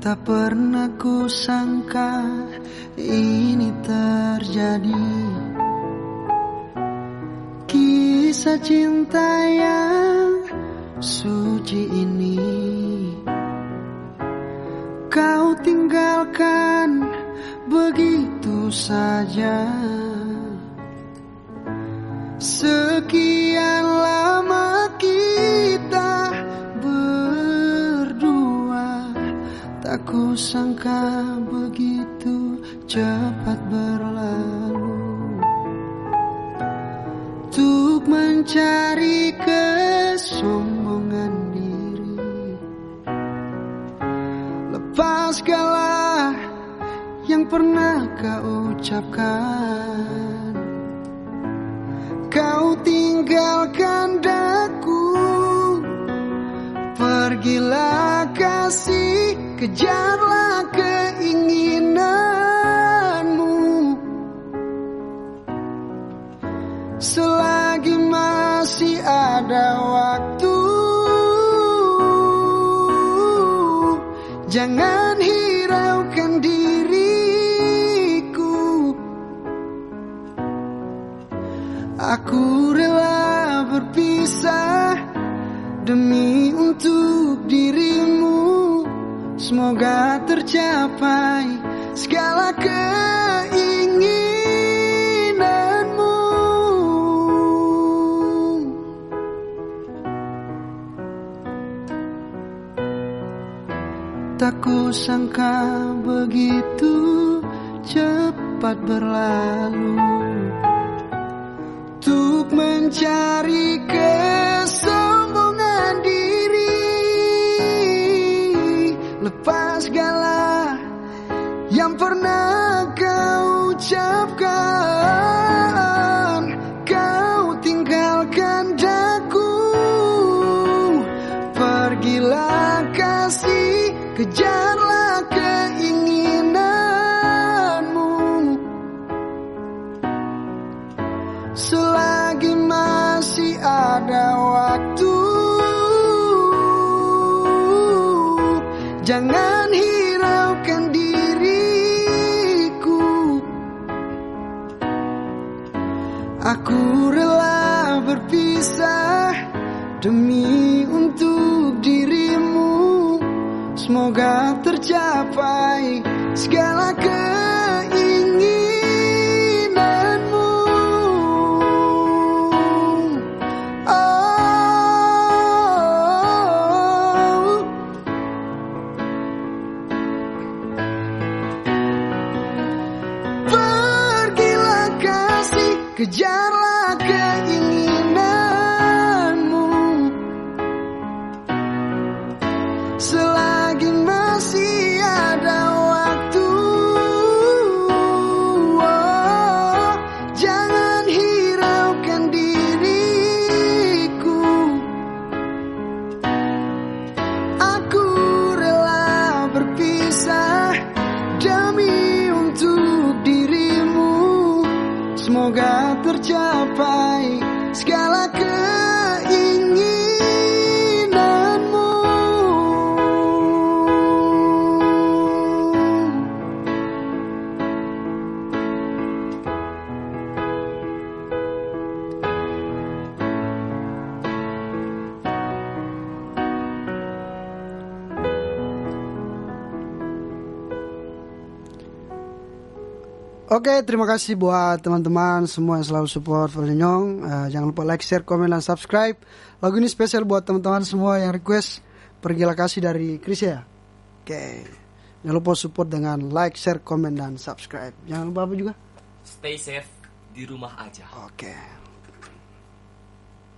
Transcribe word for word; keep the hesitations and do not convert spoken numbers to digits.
Tak pernah ku sangka ini terjadi. Kisah cinta yang suci ini kau tinggalkan begitu saja. Sekian lama kita berdua, tak ku sangka begitu cepat berlalu. Untuk mencari kesombongan diri, lepas segala yang pernah kau ucapkan. Kau tinggalkan daku, pergilah kasih, kejarlah keinginanmu. Selagi masih ada waktu, jangan hiraukan diriku. Aku rela berpisah demi untuk dirimu. Semoga tercapai segala keinginanmu. Tak ku sangka begitu cepat berlalu. Untuk mencari kesombongan diri, lepas segala yang pernah kau ucapkan. Kau tinggalkan daku, pergilah kasih, kejarlah keinginanmu. Selagi masih ada waktu, jangan hiraukan diriku. Aku rela berpisah demi untuk dirimu. Semoga tercapai segala keinginanmu. Kejarlah keinginanmu. Selagi masih ada waktu, oh, jangan hiraukan diriku. Aku rela berpisah demi untuk dirimu. Semoga tercapai segala keinginanmu. Oke, terima kasih buat teman-teman semua yang selalu support Nyong. Uh, jangan lupa like, share, komen, dan subscribe. Lagu ini spesial buat teman-teman semua yang request Pergilah Kasih dari Chris ya. Oke, jangan lupa support dengan like, share, komen, dan subscribe. Jangan lupa apa juga? Stay safe di rumah aja. Oke.